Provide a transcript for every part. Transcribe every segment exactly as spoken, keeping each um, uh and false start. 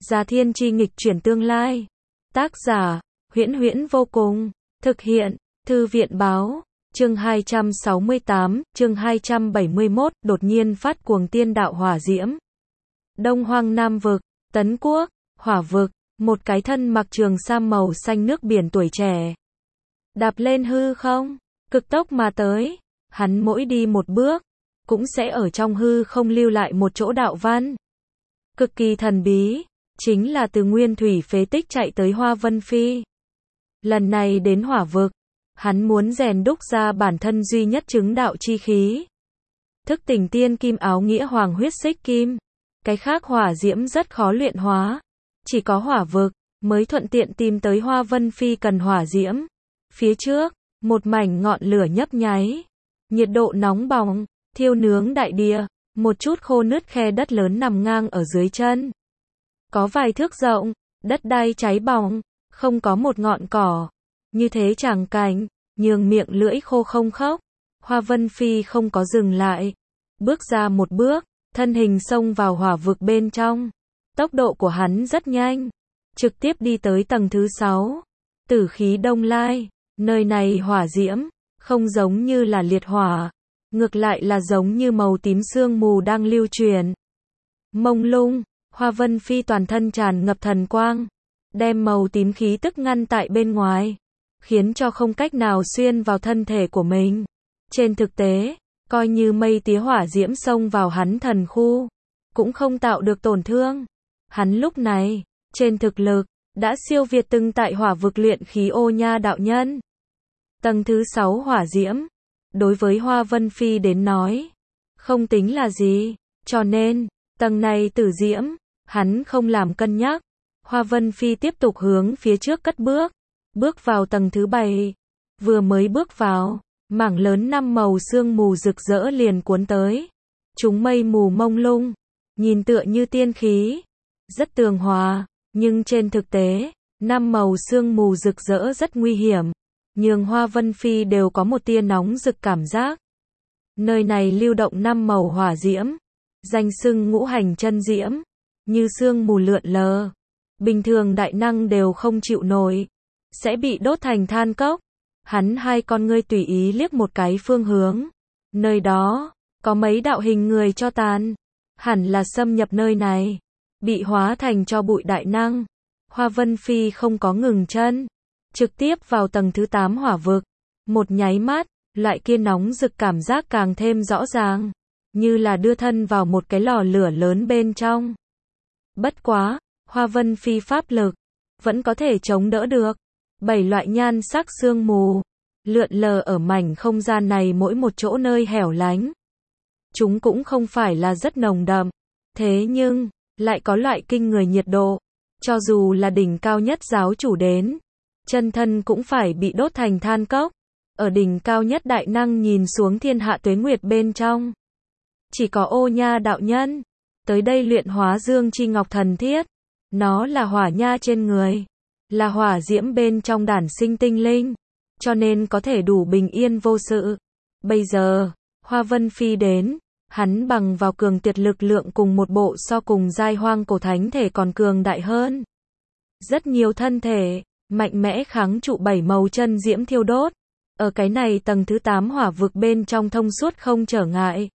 Già Thiên Chi nghịch chuyển tương lai. Tác giả, Huyễn Huyễn vô cùng. Thực hiện, Thư viện Báo. Chương hai trăm sáu mươi tám, chương hai trăm bảy mươi mốt, đột nhiên phát cuồng tiên đạo hỏa diễm. Đông Hoang Nam vực, Tấn Quốc, Hỏa vực, một cái thân mặc trường sam màu xanh nước biển tuổi trẻ. Đạp lên hư không, cực tốc mà tới, hắn mỗi đi một bước, cũng sẽ ở trong hư không lưu lại một chỗ đạo văn. Cực kỳ thần bí, chính là từ nguyên thủy phế tích chạy tới Hoa Vân Phi. Lần này đến hỏa vực, hắn muốn rèn đúc ra bản thân duy nhất chứng đạo chi khí. Thức tỉnh tiên kim áo nghĩa hoàng huyết xích kim. Cái khác hỏa diễm rất khó luyện hóa. Chỉ có hỏa vực, mới thuận tiện tìm tới Hoa Vân Phi cần hỏa diễm. Phía trước, một mảnh ngọn lửa nhấp nháy. Nhiệt độ nóng bỏng, thiêu nướng đại địa. Một chút khô nứt khe đất lớn nằm ngang ở dưới chân. Có vài thước rộng, đất đai cháy bỏng, không có một ngọn cỏ. Như thế tràng cảnh, nhường miệng lưỡi khô không khóc. Hoa Vân Phi không có dừng lại. Bước ra một bước, thân hình xông vào hỏa vực bên trong. Tốc độ của hắn rất nhanh. Trực tiếp đi tới tầng thứ sáu. Tử khí Đông Lai. Nơi này hỏa diễm, không giống như là liệt hỏa. Ngược lại là giống như màu tím sương mù đang lưu truyền. Mông lung, Hoa Vân Phi toàn thân tràn ngập thần quang. Đem màu tím khí tức ngăn tại bên ngoài. Khiến cho không cách nào xuyên vào thân thể của mình. Trên thực tế, coi như mây tía hỏa diễm xông vào hắn thần khu, cũng không tạo được tổn thương. Hắn lúc này, trên thực lực, đã siêu việt từng tại hỏa vực luyện khí Ô Nha đạo nhân. Tầng thứ sáu hỏa diễm, đối với Hoa Vân Phi đến nói, không tính là gì, cho nên, tầng này tử diễm, hắn không làm cân nhắc. Hoa Vân Phi tiếp tục hướng phía trước cất bước, bước vào tầng thứ bảy, vừa mới bước vào, mảng lớn năm màu sương mù rực rỡ liền cuốn tới. Chúng mây mù mông lung, nhìn tựa như tiên khí, rất tường hòa, nhưng trên thực tế, năm màu sương mù rực rỡ rất nguy hiểm, nhường Hoa Vân Phi đều có một tia nóng rực cảm giác. Nơi này lưu động năm màu hỏa diễm, danh xưng ngũ hành chân diễm, như sương mù lượn lờ, bình thường đại năng đều không chịu nổi, sẽ bị đốt thành than cốc. Hắn hai con ngươi tùy ý liếc một cái phương hướng. Nơi đó, có mấy đạo hình người cho tàn. Hẳn là xâm nhập nơi này. Bị hóa thành cho bụi đại năng. Hoa Vân Phi không có ngừng chân. Trực tiếp vào tầng thứ tám hỏa vực. Một nháy mắt, loại kia nóng rực cảm giác càng thêm rõ ràng. Như là đưa thân vào một cái lò lửa lớn bên trong. Bất quá, Hoa Vân Phi pháp lực, vẫn có thể chống đỡ được. Bảy loại nhan sắc sương mù, lượn lờ ở mảnh không gian này mỗi một chỗ nơi hẻo lánh. Chúng cũng không phải là rất nồng đậm, thế nhưng, lại có loại kinh người nhiệt độ. Cho dù là đỉnh cao nhất giáo chủ đến, chân thân cũng phải bị đốt thành than cốc. Ở đỉnh cao nhất đại năng nhìn xuống thiên hạ tuế nguyệt bên trong. Chỉ có Ô Nha đạo nhân, tới đây luyện hóa dương chi ngọc thần thiết. Nó là hỏa nha trên người. Là hỏa diễm bên trong đản sinh tinh linh, cho nên có thể đủ bình yên vô sự. Bây giờ, Hoa Vân Phi đến, hắn bằng vào cường tuyệt lực lượng cùng một bộ so cùng giai hoang cổ thánh thể còn cường đại hơn. Rất nhiều thân thể, mạnh mẽ kháng trụ bảy màu chân diễm thiêu đốt. Ở cái này tầng thứ tám hỏa vực bên trong thông suốt không trở ngại.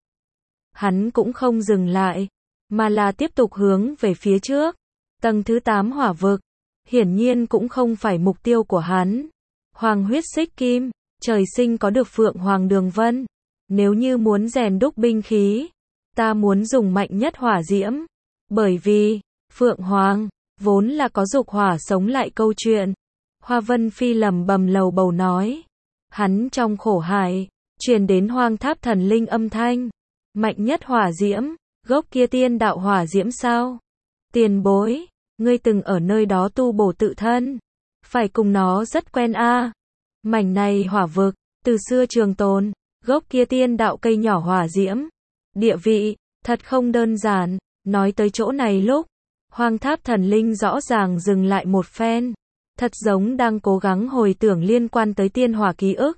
Hắn cũng không dừng lại, mà là tiếp tục hướng về phía trước. Tầng thứ tám hỏa vực, hiển nhiên cũng không phải mục tiêu của hắn. Hoàng huyết xích kim, trời sinh có được Phượng Hoàng đường vân. Nếu như muốn rèn đúc binh khí, ta muốn dùng mạnh nhất hỏa diễm. Bởi vì, Phượng Hoàng, vốn là có dục hỏa sống lại câu chuyện. Hoa Vân Phi lẩm bẩm lầu bầu nói. Hắn trong khổ hải, truyền đến hoang tháp thần linh âm thanh. Mạnh nhất hỏa diễm, gốc kia tiên đạo hỏa diễm sao? Tiền bối, ngươi từng ở nơi đó tu bổ tự thân. Phải cùng nó rất quen a. À. Mảnh này hỏa vực, từ xưa trường tồn, gốc kia tiên đạo cây nhỏ hỏa diễm. Địa vị, thật không đơn giản. Nói tới chỗ này lúc, hoang tháp thần linh rõ ràng dừng lại một phen. Thật giống đang cố gắng hồi tưởng liên quan tới tiên hỏa ký ức.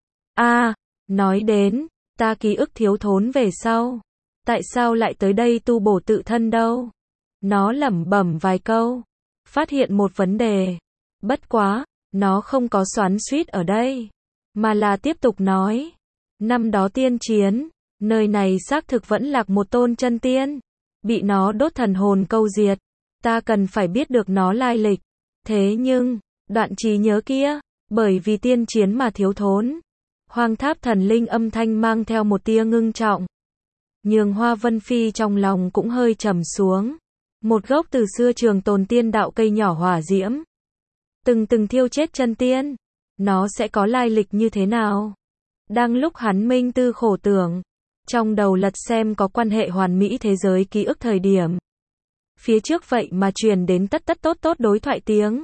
a à, nói đến, ta ký ức thiếu thốn về sau. Tại sao lại tới đây tu bổ tự thân đâu? Nó lẩm bẩm vài câu, phát hiện một vấn đề. Bất quá, nó không có xoắn xuýt ở đây, mà là tiếp tục nói. Năm đó tiên chiến, nơi này xác thực vẫn lạc một tôn chân tiên, bị nó đốt thần hồn câu diệt. Ta cần phải biết được nó lai lịch. Thế nhưng, đoạn trí nhớ kia, bởi vì tiên chiến mà thiếu thốn. Hoang Tháp Thần Linh âm thanh mang theo một tia ngưng trọng. Nhường Hoa Vân Phi trong lòng cũng hơi trầm xuống. Một gốc từ xưa trường tồn tiên đạo cây nhỏ hỏa diễm, từng từng thiêu chết chân tiên, nó sẽ có lai lịch như thế nào? Đang lúc hắn minh tư khổ tưởng, trong đầu lật xem có quan hệ hoàn mỹ thế giới ký ức thời điểm. Phía trước vậy mà truyền đến tất tất tốt tốt đối thoại tiếng.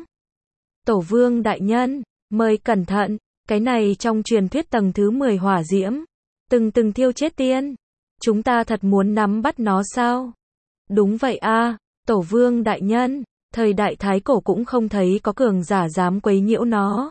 Tổ vương đại nhân, mời cẩn thận, cái này trong truyền thuyết tầng thứ mười hỏa diễm, từng từng thiêu chết tiên. Chúng ta thật muốn nắm bắt nó sao? Đúng vậy a, tổ vương đại nhân, thời đại thái cổ cũng không thấy có cường giả dám quấy nhiễu nó.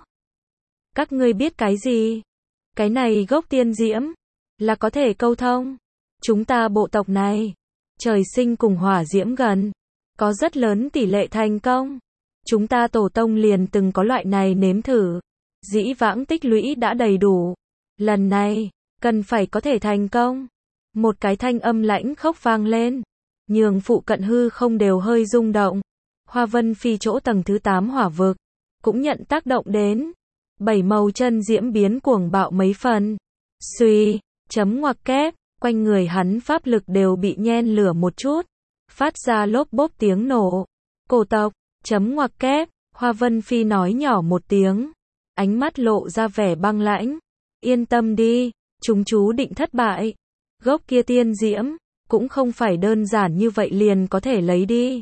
Các ngươi biết cái gì? Cái này gốc tiên diễm, là có thể câu thông. Chúng ta bộ tộc này, trời sinh cùng hỏa diễm gần, có rất lớn tỷ lệ thành công. Chúng ta tổ tông liền từng có loại này nếm thử, dĩ vãng tích lũy đã đầy đủ. Lần này, cần phải có thể thành công. Một cái thanh âm lãnh khốc vang lên, nhường phụ cận hư không đều hơi rung động. Hoa Vân Phi chỗ tầng thứ tám hỏa vực, cũng nhận tác động đến. Bảy màu chân diễm biến cuồng bạo mấy phần. Suy, chấm ngoặc kép, quanh người hắn pháp lực đều bị nhen lửa một chút, phát ra lốp bốp tiếng nổ. Cổ tộc, chấm ngoặc kép, Hoa Vân Phi nói nhỏ một tiếng, ánh mắt lộ ra vẻ băng lãnh. Yên tâm đi, chúng chú định thất bại. Gốc kia tiên diễm, cũng không phải đơn giản như vậy liền có thể lấy đi.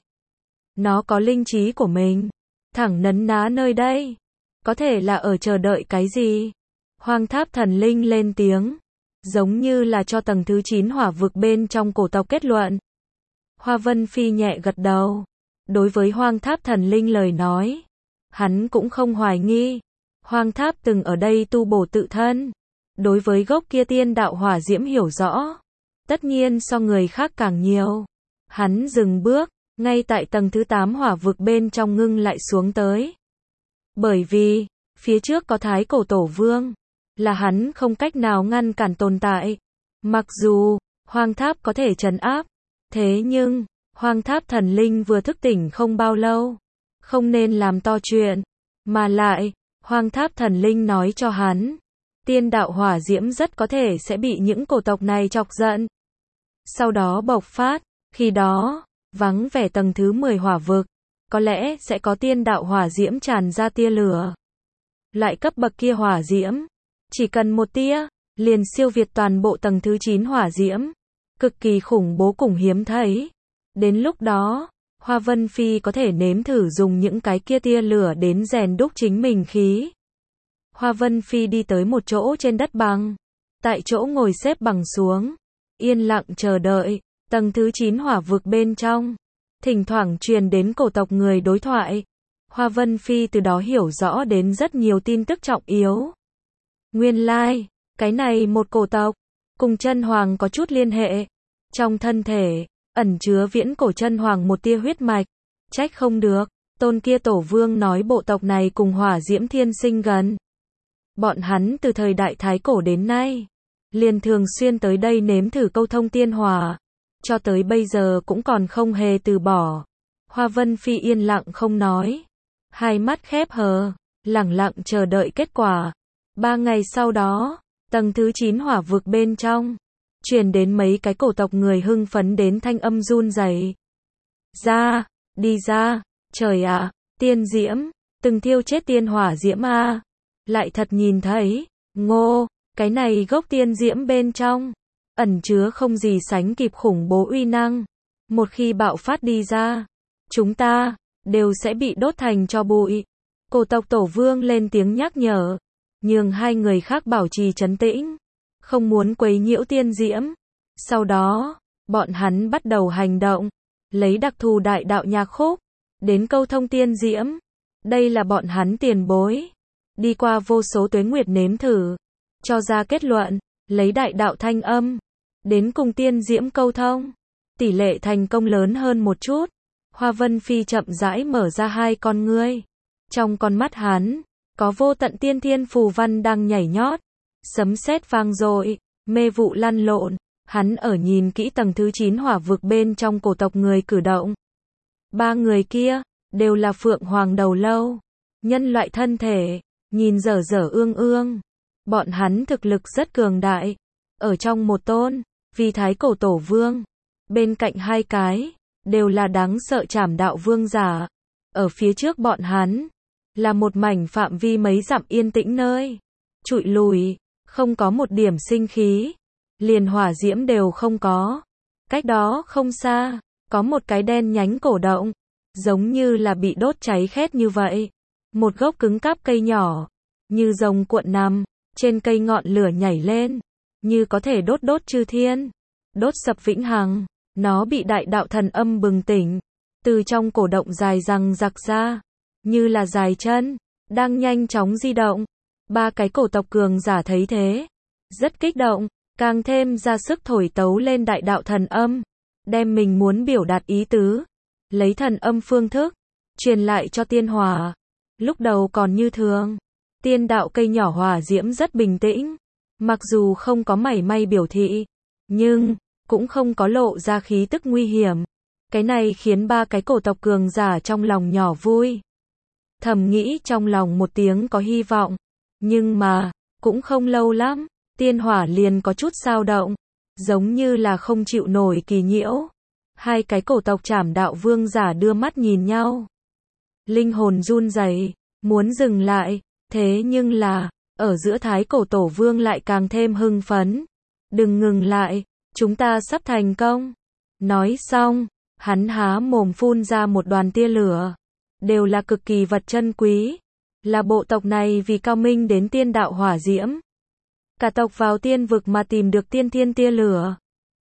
Nó có linh trí của mình, thẳng nấn ná nơi đây. Có thể là ở chờ đợi cái gì? Hoang Tháp Thần Linh lên tiếng, giống như là cho tầng thứ chín hỏa vực bên trong cổ tộc kết luận. Hoa Vân Phi nhẹ gật đầu. Đối với Hoang Tháp Thần Linh lời nói, hắn cũng không hoài nghi. Hoang Tháp từng ở đây tu bổ tự thân. Đối với gốc kia tiên đạo hỏa diễm hiểu rõ, tất nhiên so người khác càng nhiều. Hắn dừng bước, ngay tại tầng thứ tám hỏa vực bên trong ngưng lại xuống tới. Bởi vì, phía trước có thái cổ tổ vương, là hắn không cách nào ngăn cản tồn tại. Mặc dù, Hoang Tháp có thể trấn áp, thế nhưng, Hoang Tháp Thần Linh vừa thức tỉnh không bao lâu, không nên làm to chuyện. Mà lại, Hoang Tháp Thần Linh nói cho hắn, tiên đạo hỏa diễm rất có thể sẽ bị những cổ tộc này chọc giận. Sau đó bộc phát, khi đó, vắng vẻ tầng thứ mười hỏa vực, có lẽ sẽ có tiên đạo hỏa diễm tràn ra tia lửa. Lại cấp bậc kia hỏa diễm, chỉ cần một tia, liền siêu việt toàn bộ tầng thứ chín hỏa diễm. Cực kỳ khủng bố cùng hiếm thấy. Đến lúc đó, Hoa Vân Phi có thể nếm thử dùng những cái kia tia lửa đến rèn đúc chính mình khí. Hoa Vân Phi đi tới một chỗ trên đất bằng. Tại chỗ ngồi xếp bằng xuống, yên lặng chờ đợi. Tầng thứ chín hỏa vực bên trong, thỉnh thoảng truyền đến cổ tộc người đối thoại. Hoa Vân Phi từ đó hiểu rõ đến rất nhiều tin tức trọng yếu. Nguyên lai, like, cái này một cổ tộc, cùng chân hoàng có chút liên hệ. Trong thân thể, ẩn chứa viễn cổ chân hoàng một tia huyết mạch. Trách không được, tôn kia tổ vương nói bộ tộc này cùng hỏa diễm thiên sinh gần. Bọn hắn từ thời đại thái cổ đến nay, liền thường xuyên tới đây nếm thử câu thông tiên hỏa. Cho tới bây giờ cũng còn không hề từ bỏ. Hoa Vân Phi yên lặng không nói. Hai mắt khép hờ, lẳng lặng chờ đợi kết quả. Ba ngày sau đó, tầng thứ chín hỏa vực bên trong, truyền đến mấy cái cổ tộc người hưng phấn đến thanh âm run rẩy. Ra, đi ra, trời ạ, tiên diễm, từng thiêu chết tiên hỏa diễm a, lại thật nhìn thấy, ngô, cái này gốc tiên diễm bên trong, ẩn chứa không gì sánh kịp khủng bố uy năng. Một khi bạo phát đi ra, chúng ta, đều sẽ bị đốt thành tro bụi. Cổ tộc tổ vương lên tiếng nhắc nhở, nhường hai người khác bảo trì trấn tĩnh, không muốn quấy nhiễu tiên diễm. Sau đó, bọn hắn bắt đầu hành động, lấy đặc thù đại đạo nhạc khúc, đến câu thông tiên diễm. Đây là bọn hắn tiền bối, đi qua vô số tuế nguyệt nếm thử, cho ra kết luận, lấy đại đạo thanh âm, đến cùng tiên diễm câu thông. Tỷ lệ thành công lớn hơn một chút, Hoa Vân Phi chậm rãi mở ra hai con ngươi. Trong con mắt hắn, có vô tận tiên thiên phù văn đang nhảy nhót. Sấm sét vang dội, mê vụ lăn lộn. Hắn ở nhìn kỹ tầng thứ chín hỏa vực bên trong cổ tộc người cử động. Ba người kia, đều là Phượng Hoàng đầu lâu. Nhân loại thân thể, nhìn dở dở ương ương. Bọn hắn thực lực rất cường đại. Ở trong một tôn, vì thái cổ tổ vương. Bên cạnh hai cái, đều là đáng sợ trảm đạo vương giả. Ở phía trước bọn hắn, là một mảnh phạm vi mấy dặm yên tĩnh nơi. Trụi lùi, không có một điểm sinh khí. Liền hỏa diễm đều không có. Cách đó không xa, có một cái đen nhánh cổ động. Giống như là bị đốt cháy khét như vậy. Một gốc cứng cáp cây nhỏ, như rồng cuộn nằm, trên cây ngọn lửa nhảy lên, như có thể đốt đốt chư thiên, đốt sập vĩnh hằng. Nó bị đại đạo thần âm bừng tỉnh, từ trong cổ động dài răng rặc ra, như là dài chân, đang nhanh chóng di động. Ba cái cổ tộc cường giả thấy thế, rất kích động, càng thêm ra sức thổi tấu lên đại đạo thần âm, đem mình muốn biểu đạt ý tứ, lấy thần âm phương thức, truyền lại cho tiên hỏa. Lúc đầu còn như thường, tiên đạo cây nhỏ hỏa diễm rất bình tĩnh, mặc dù không có mảy may biểu thị, nhưng cũng không có lộ ra khí tức nguy hiểm. Cái này khiến ba cái cổ tộc cường giả trong lòng nhỏ vui. Thầm nghĩ trong lòng một tiếng có hy vọng, nhưng mà, cũng không lâu lắm, tiên hỏa liền có chút dao động, giống như là không chịu nổi kỳ nhiễu. Hai cái cổ tộc trảm đạo vương giả đưa mắt nhìn nhau. Linh hồn run rẩy, muốn dừng lại, thế nhưng là, ở giữa thái cổ tổ vương lại càng thêm hưng phấn. Đừng ngừng lại, chúng ta sắp thành công. Nói xong, hắn há mồm phun ra một đoàn tia lửa. Đều là cực kỳ vật chân quý. Là bộ tộc này vì cao minh đến tiên đạo hỏa diễm. Cả tộc vào tiên vực mà tìm được tiên thiên tia lửa.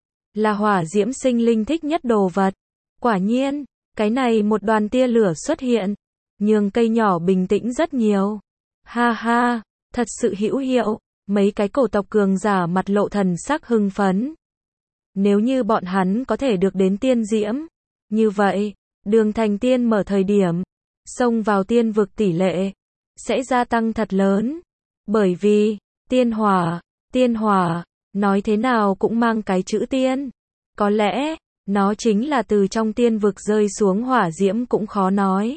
Là hỏa diễm sinh linh thích nhất đồ vật. Quả nhiên, cái này một đoàn tia lửa xuất hiện, nhường cây nhỏ bình tĩnh rất nhiều. Ha ha, thật sự hữu hiệu. Mấy cái cổ tộc cường giả mặt lộ thần sắc hưng phấn. Nếu như bọn hắn có thể được đến tiên diễm, như vậy, đường thành tiên mở thời điểm, xông vào tiên vực tỷ lệ, sẽ gia tăng thật lớn. Bởi vì, tiên hỏa, tiên hỏa, nói thế nào cũng mang cái chữ tiên. Có lẽ, nó chính là từ trong tiên vực rơi xuống hỏa diễm cũng khó nói.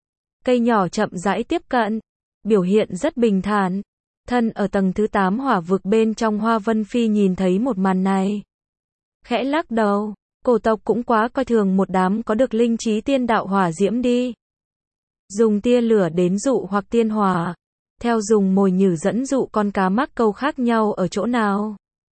Cây nhỏ chậm rãi tiếp cận, biểu hiện rất bình thản. Thân ở tầng thứ tám hỏa vực bên trong Hoa Vân Phi nhìn thấy một màn này. Khẽ lắc đầu, cổ tộc cũng quá coi thường một đám có được linh trí tiên đạo hỏa diễm đi. Dùng tia lửa đến dụ hoặc tiên hỏa, theo dùng mồi nhử dẫn dụ con cá mắc câu khác nhau ở chỗ nào.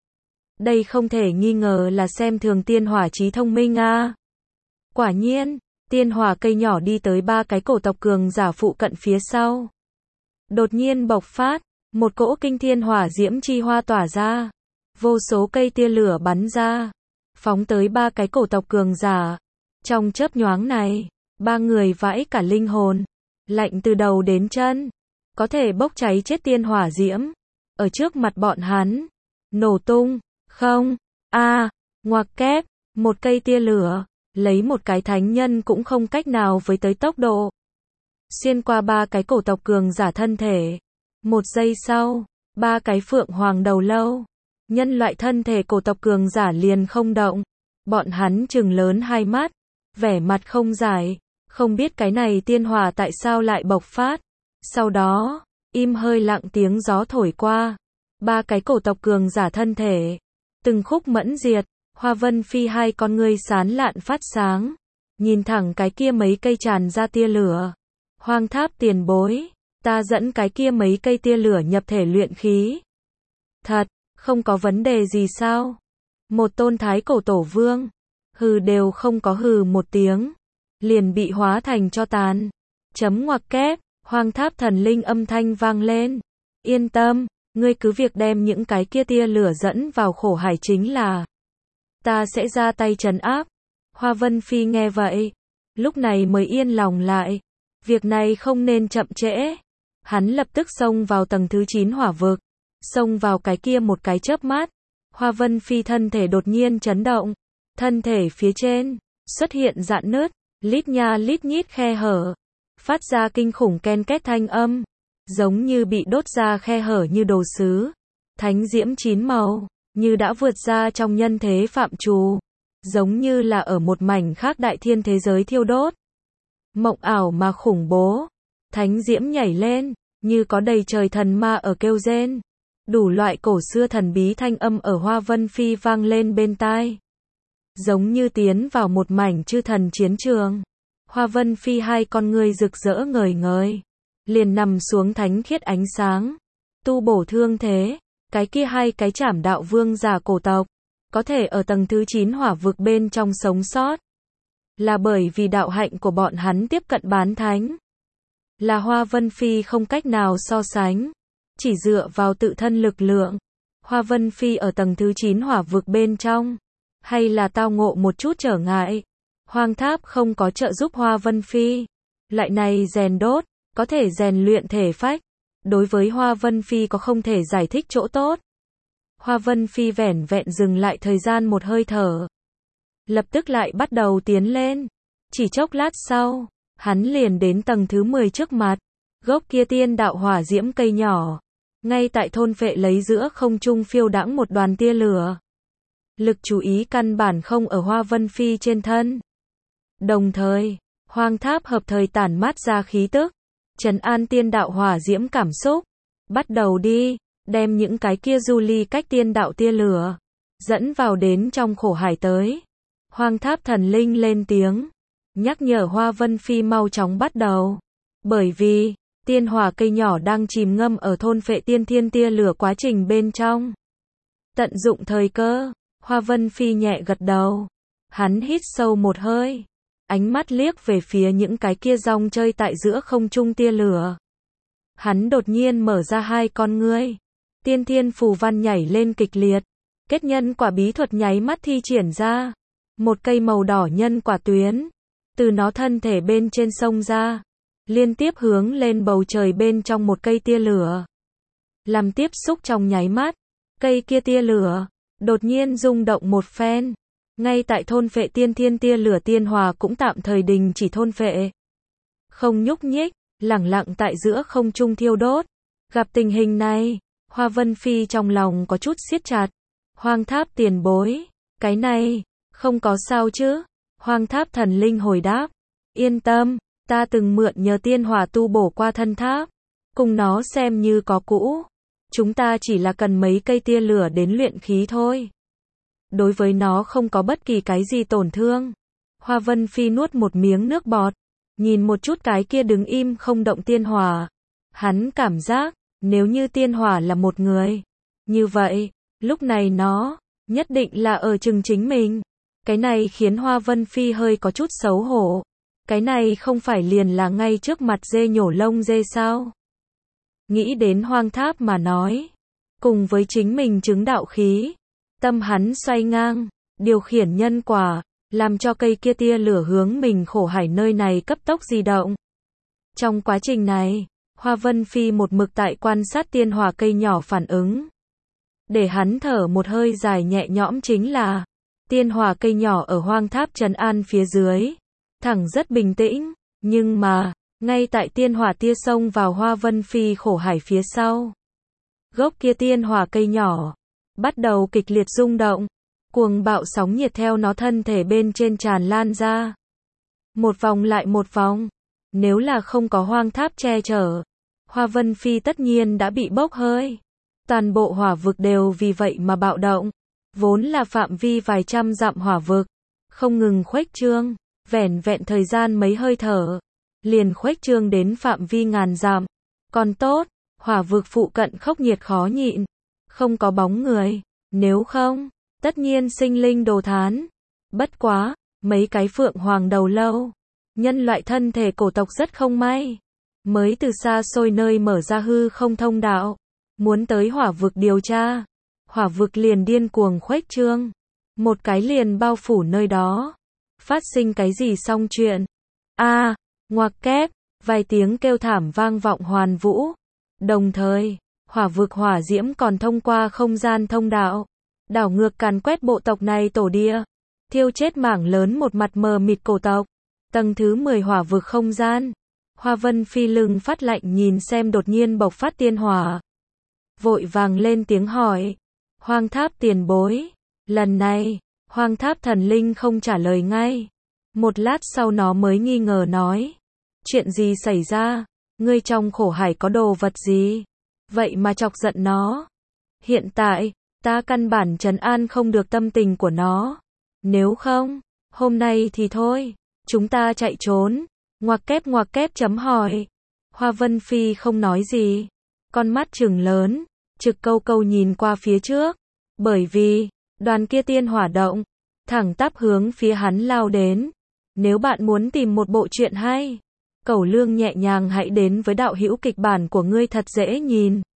Đây không thể nghi ngờ là xem thường tiên hỏa trí thông minh a. À. Quả nhiên, tiên hỏa cây nhỏ đi tới ba cái cổ tộc cường giả phụ cận phía sau. Đột nhiên bộc phát, một cỗ kinh thiên hỏa diễm chi hoa tỏa ra. Vô số cây tia lửa bắn ra, phóng tới ba cái cổ tộc cường giả. Trong chớp nhoáng này, ba người vãi cả linh hồn, lạnh từ đầu đến chân, có thể bốc cháy chết tiên hỏa diễm. Ở trước mặt bọn hắn, nổ tung, không, a, à, ngoặc kép, một cây tia lửa, lấy một cái thánh nhân cũng không cách nào với tới tốc độ. Xuyên qua ba cái cổ tộc cường giả thân thể. Một giây sau, ba cái phượng hoàng đầu lâu, nhân loại thân thể cổ tộc cường giả liền không động. Bọn hắn trừng lớn hai mắt, vẻ mặt không giải, không biết cái này tiên hỏa tại sao lại bộc phát. Sau đó, im hơi lặng tiếng gió thổi qua, ba cái cổ tộc cường giả thân thể, từng khúc mẫn diệt. Hoa Vân Phi hai con ngươi sán lạn phát sáng, nhìn thẳng cái kia mấy cây tràn ra tia lửa. Hoang Tháp tiền bối, ta dẫn cái kia mấy cây tia lửa nhập thể luyện khí. Thật, không có vấn đề gì sao? Một tôn thái cổ tổ vương, hừ đều không có hừ một tiếng, liền bị hóa thành tro tàn. Chấm ngoặc kép, Hoang Tháp thần linh âm thanh vang lên. Yên tâm, ngươi cứ việc đem những cái kia tia lửa dẫn vào khổ hải chính là. Ta sẽ ra tay trấn áp. Hoa Vân Phi nghe vậy, lúc này mới yên lòng lại. Việc này không nên chậm trễ. Hắn lập tức xông vào tầng thứ chín hỏa vực. Xông vào cái kia một cái chớp mắt. Hoa Vân Phi thân thể đột nhiên chấn động. Thân thể phía trên, xuất hiện rạn nứt. lít nha lít nhít khe hở, phát ra kinh khủng ken két thanh âm, giống như bị đốt ra khe hở như đồ sứ, thánh diễm chín màu, như đã vượt ra trong nhân thế phạm trù, giống như là ở một mảnh khác đại thiên thế giới thiêu đốt. Mộng ảo mà khủng bố, thánh diễm nhảy lên, như có đầy trời thần ma ở kêu rên. Đủ loại cổ xưa thần bí thanh âm ở Hoa Vân Phi vang lên bên tai. Giống như tiến vào một mảnh chư thần chiến trường. Hoa Vân Phi hai con ngươi rực rỡ ngời ngời, liền nằm xuống thánh khiết ánh sáng, tu bổ thương thế. Cái kia hai cái trảm đạo vương giả cổ tộc, có thể ở tầng thứ chín hỏa vực bên trong sống sót, là bởi vì đạo hạnh của bọn hắn tiếp cận bán thánh. Là Hoa Vân Phi không cách nào so sánh, chỉ dựa vào tự thân lực lượng. Hoa Vân Phi ở tầng thứ chín hỏa vực bên trong, hay là tao ngộ một chút trở ngại. Hoang tháp không có trợ giúp Hoa Vân Phi. Loại này rèn đốt, có thể rèn luyện thể phách. Đối với Hoa Vân Phi có không thể giải thích chỗ tốt. Hoa Vân Phi vẻn vẹn dừng lại thời gian một hơi thở. Lập tức lại bắt đầu tiến lên. Chỉ chốc lát sau, hắn liền đến tầng thứ mười trước mặt. Gốc kia tiên đạo hỏa diễm cây nhỏ, ngay tại thôn phệ lấy giữa không trung phiêu đãng một đoàn tia lửa. Lực chú ý căn bản không ở Hoa Vân Phi trên thân. Đồng thời, hoang tháp hợp thời tản mát ra khí tức, trấn an tiên đạo hỏa diễm cảm xúc. Bắt đầu đi, đem những cái kia du ly cách tiên đạo tia lửa, dẫn vào đến trong khổ hải tới. Hoang tháp thần linh lên tiếng, nhắc nhở Hoa Vân Phi mau chóng bắt đầu. Bởi vì, tiên hỏa cây nhỏ đang chìm ngâm ở thôn phệ tiên thiên tia lửa quá trình bên trong. Tận dụng thời cơ, Hoa Vân Phi nhẹ gật đầu. Hắn hít sâu một hơi, ánh mắt liếc về phía những cái kia rong chơi tại giữa không trung tia lửa. Hắn đột nhiên mở ra hai con ngươi. Tiên thiên phù văn nhảy lên kịch liệt. Kết nhân quả bí thuật nháy mắt thi triển ra. Một cây màu đỏ nhân quả tuyến, từ nó thân thể bên trên sông ra, liên tiếp hướng lên bầu trời bên trong một cây tia lửa. Làm tiếp xúc trong nháy mắt, cây kia tia lửa đột nhiên rung động một phen. Ngay tại thôn phệ tiên thiên tia lửa tiên hòa cũng tạm thời đình chỉ thôn phệ. Không nhúc nhích, lẳng lặng tại giữa không trung thiêu đốt. Gặp tình hình này, Hoa Vân Phi trong lòng có chút siết chặt. Hoang tháp tiền bối, cái này, không có sao chứ? Hoang tháp thần linh hồi đáp. Yên tâm, ta từng mượn nhờ tiên hỏa tu bổ qua thân tháp. Cùng nó xem như có cũ. Chúng ta chỉ là cần mấy cây tia lửa đến luyện khí thôi. Đối với nó không có bất kỳ cái gì tổn thương. Hoa Vân Phi nuốt một miếng nước bọt, nhìn một chút cái kia đứng im không động tiên hỏa. Hắn cảm giác, nếu như tiên hỏa là một người, như vậy, lúc này nó, nhất định là ở chừng chính mình. Cái này khiến Hoa Vân Phi hơi có chút xấu hổ. Cái này không phải liền là ngay trước mặt dê nhổ lông dê sao? Nghĩ đến hoang tháp mà nói. Cùng với chính mình chứng đạo khí. Tâm hắn xoay ngang, điều khiển nhân quả, làm cho cây kia tia lửa hướng mình khổ hải nơi này cấp tốc di động. Trong quá trình này, Hoa Vân Phi một mực tại quan sát tiên hỏa cây nhỏ phản ứng. Để hắn thở một hơi dài nhẹ nhõm chính là, tiên hỏa cây nhỏ ở hoang tháp trấn an phía dưới, thẳng rất bình tĩnh, nhưng mà, ngay tại tiên hỏa tia xông vào Hoa Vân Phi khổ hải phía sau. Gốc kia tiên hỏa cây nhỏ, bắt đầu kịch liệt rung động, cuồng bạo sóng nhiệt theo nó thân thể bên trên tràn lan ra. Một vòng lại một vòng, nếu là không có hoang tháp che chở, Hoa Vân Phi tất nhiên đã bị bốc hơi. Toàn bộ hỏa vực đều vì vậy mà bạo động, vốn là phạm vi vài trăm dặm hỏa vực, không ngừng khuếch trương, vẻn vẹn thời gian mấy hơi thở, liền khuếch trương đến phạm vi ngàn dặm. Còn tốt, hỏa vực phụ cận khốc nhiệt khó nhịn, không có bóng người, nếu không, tất nhiên sinh linh đồ thán. Bất quá, mấy cái phượng hoàng đầu lâu, nhân loại thân thể cổ tộc rất không may, mới từ xa xôi nơi mở ra hư không thông đạo, muốn tới hỏa vực điều tra. Hỏa vực liền điên cuồng khuếch trương, một cái liền bao phủ nơi đó. Phát sinh cái gì xong chuyện? A, à, ngoặc kép, vài tiếng kêu thảm vang vọng hoàn vũ. Đồng thời, hỏa vực hỏa diễm còn thông qua không gian thông đạo, đảo ngược càn quét bộ tộc này tổ địa, thiêu chết mảng lớn một mặt mờ mịt cổ tộc. Tầng thứ mười hỏa vực không gian. Hoa Vân Phi lưng phát lạnh nhìn xem đột nhiên bộc phát tiên hỏa. Vội vàng lên tiếng hỏi. Hoang tháp tiền bối. Lần này, Hoang tháp thần linh không trả lời ngay. Một lát sau nó mới nghi ngờ nói. Chuyện gì xảy ra? Ngươi trong khổ hải có đồ vật gì? Vậy mà chọc giận nó. Hiện tại, ta căn bản trấn an không được tâm tình của nó. Nếu không, hôm nay thì thôi, chúng ta chạy trốn. Ngoặc kép ngoặc kép chấm hỏi. Hoa Vân Phi không nói gì. Con mắt trừng lớn, trực câu câu nhìn qua phía trước. Bởi vì, đoàn kia tiên hỏa động, thẳng tắp hướng phía hắn lao đến. Nếu bạn muốn tìm một bộ truyện hay, Cẩu Lương nhẹ nhàng hãy đến với đạo hữu kịch bản của ngươi thật dễ nhìn.